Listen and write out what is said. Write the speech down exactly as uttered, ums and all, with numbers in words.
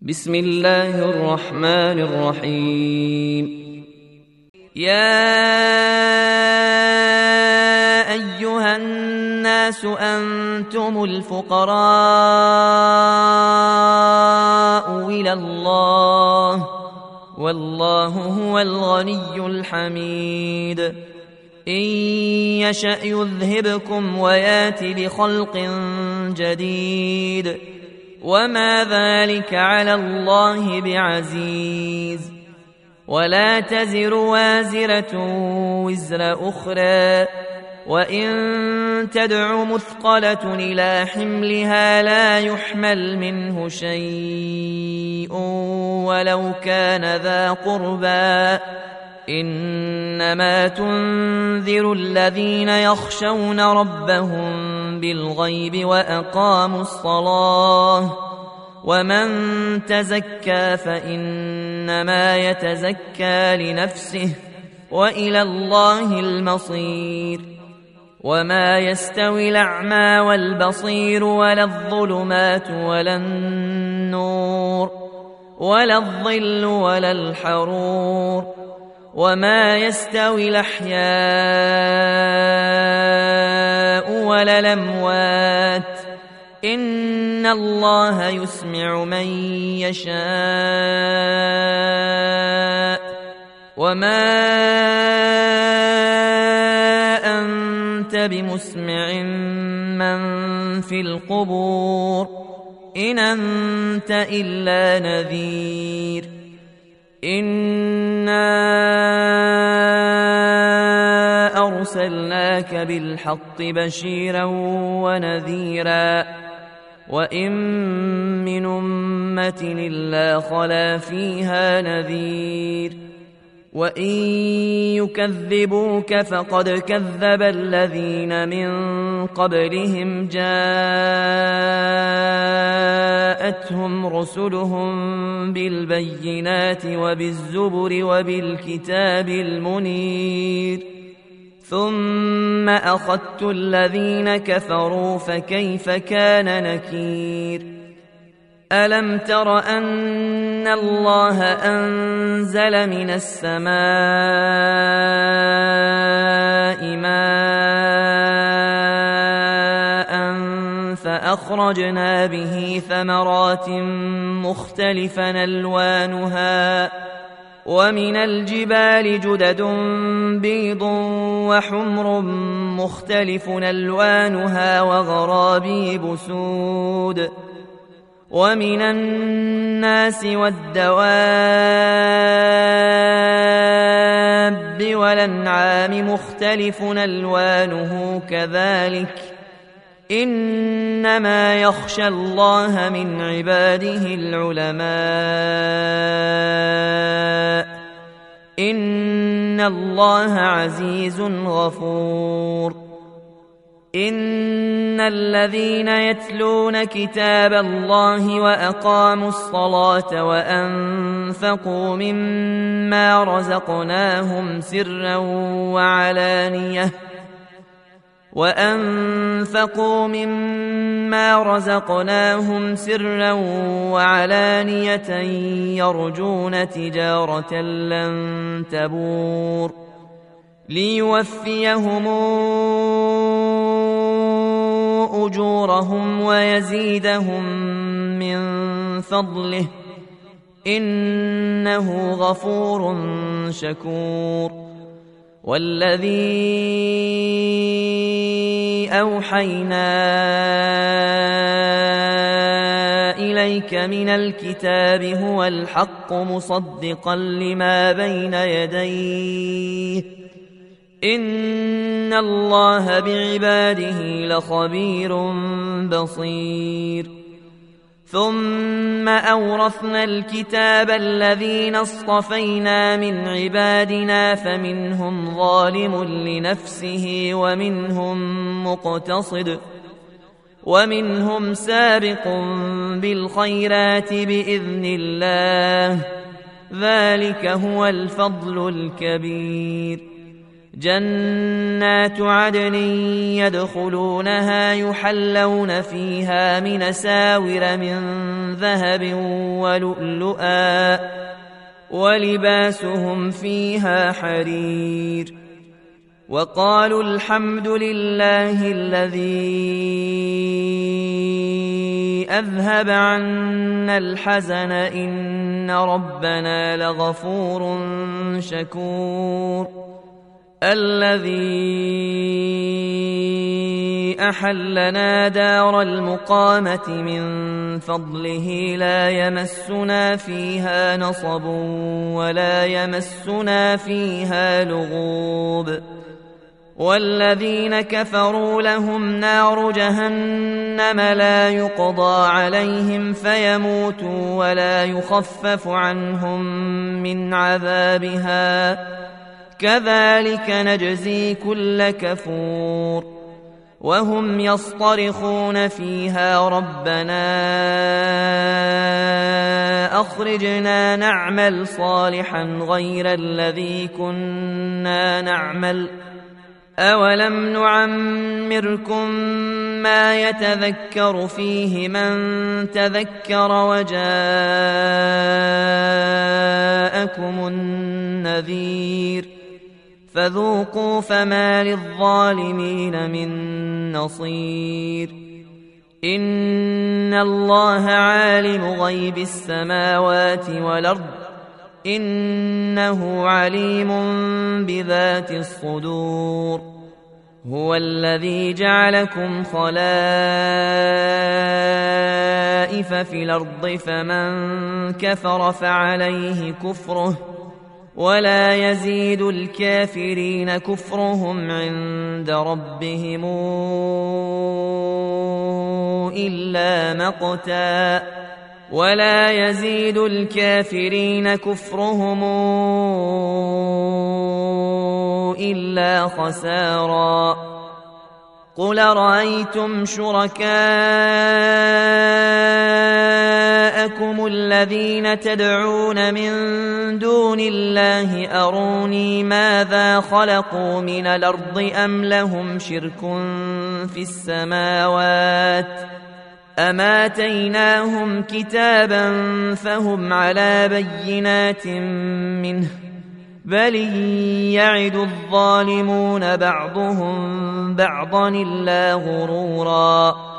بسم الله الرحمن الرحيم. يا أيها الناس أنتم الفقراء إلى الله والله هو الغني الحميد. إن يشأ يذهبكم ويات بخلق جديد وما ذلك على الله بعزيز. ولا تزر وازرة وزر أخرى وإن تدع مثقلة إلى حملها لا يحمل منه شيء ولو كان ذا قربى. إنما تنذر الذين يخشون ربهم بالغيب وأقاموا الصلاة ومن تزكى فإنما يتزكى لنفسه وإلى الله المصير. وما يستوي الأعمى والبصير ولا الظلمات ولا النور ولا الظل ولا الحرور وما يستوي الأحياء ولا الأموات. إن الله يسمع من يشاء وما أنت بمسمع من في القبور إن أنت إلا نذير. إنا أرسلناك بالحق بشيرا ونذيرا وإن من أمة إلا خلا فيها نذير. وإن يكذبوك فقد كذب الذين من قبلهم جاءتهم رسلهم بالبينات وبالزبر وبالكتاب المنير. ثم أخذت الذين كفروا فكيف كان نكير. ألم تر أن الله أنزل من السماء ماء فأخرجنا به ثمرات مختلفا ألوانها ومن الجبال جدد بيض وحمر مختلف ألوانها وغرابيب سود. ومن الناس والدواب والأنعام مختلف ألوانه كذلك. إنما يخشى الله من عباده العلماء. إن الله عزيز غفور. إن الذين يتلون كتاب الله وأقاموا الصلاة وأنفقوا مما رزقناهم سرا وعلانية وأنفقوا مما رزقناهم سرا وعلانية يرجون تجارة لن تبور ليوفيهم أجورهم ويزيدهم من فضله إنه غفور شكور. والذي أوحينا إليك من الكتاب هو الحق مصدقا لما بين يديه إن الله بعباده لخبير بصير. ثم أورثنا الكتاب الذين اصطفينا من عبادنا فمنهم ظالم لنفسه ومنهم مقتصد ومنهم سابق بالخيرات بإذن الله ذلك هو الفضل الكبير. جنات عدن يدخلونها يحلون فيها من أساور من ذهب ولؤلؤا ولباسهم فيها حرير وقالوا الحمد لله الذي أذهب عنا الحزن إن ربنا لغفور شكور الذي أحلنا دار المقامة من فضله لا يمسنا فيها نصب ولا يمسنا فيها لغوب والذين كفروا لهم نار جهنم لا يقضى عليهم فيموتوا ولا يخفف عنهم من عذابها كذلك نجزي كل كفور وهم يصطرخون فيها ربنا أخرجنا نعمل صالحا غير الذي كنا نعمل أولم نعمركم ما يتذكر فيه من تذكر وجاءكم النذير فذوقوا فما للظالمين من نصير إن الله عالم غيب السماوات والأرض إنه عليم بذات الصدور هو الذي جعلكم خلائف في الأرض فمن كفر فعليه كفره ولا يزيد الكافرين كفرهم عند ربهم إلا مقتا ولا يزيد الكافرين كفرهم إلا خسارا قل رأيتم شركاءكم الذين تدعون من دون الله أروني ماذا خلقوا من الأرض أم لهم شرك في السماوات أم آتيناهم كتابا فهم على بينات منه بل يعد الظالمون بعضهم بعضا إلا غرورا